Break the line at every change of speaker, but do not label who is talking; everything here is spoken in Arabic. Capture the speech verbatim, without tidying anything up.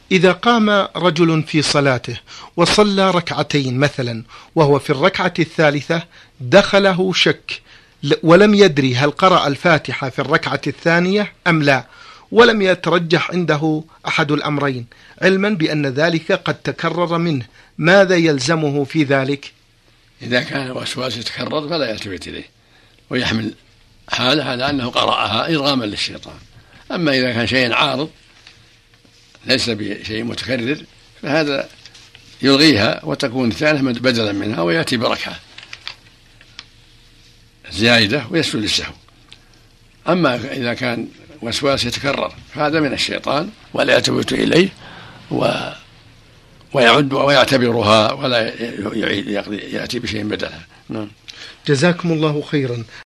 إذا قام رجل في صلاته وصلى ركعتين مثلا، وهو في الركعة الثالثة دخله شك ولم يدري هل قرأ الفاتحة في الركعة الثانية أم لا، ولم يترجح عنده أحد الأمرين، علما بأن ذلك قد تكرر منه، ماذا يلزمه في ذلك؟
إذا كان الوسواس يتكرر فلا يلتفت إليه ويحمل حاله على أنه قرأها إرغاما للشيطان. أما إذا كان شيء عارض ليس بشيء متكرر فهذا يلغيها وتكون الثانية بدلا منها ويأتي بركعة زائدة ويسجد للسهو. أما إذا كان وسواس يتكرر فهذا من الشيطان ولا يلتفت إليه و ويعد ويعتبرها ولا يأتي بشيء بدلها. نعم.
جزاكم الله خيرا.